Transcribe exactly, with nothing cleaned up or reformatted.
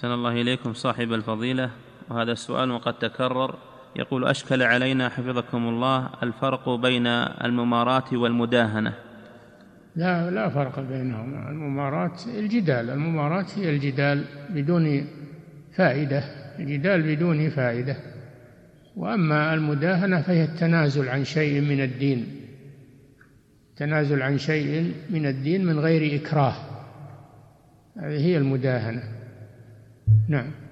أحسن الله إليكم صاحب الفضيلة، وهذا السؤال وقد تكرر. يقول: أشكل علينا حفظكم الله الفرق بين المماراة والمداهنة. لا لا فرق بينهما. المماراة الجدال، المماراة هي الجدال بدون فائدة، الجدال بدون فائدة. وأما المداهنة فهي التنازل عن شيء من الدين، تنازل عن شيء من الدين من غير إكراه، هذه هي المداهنة. نعم.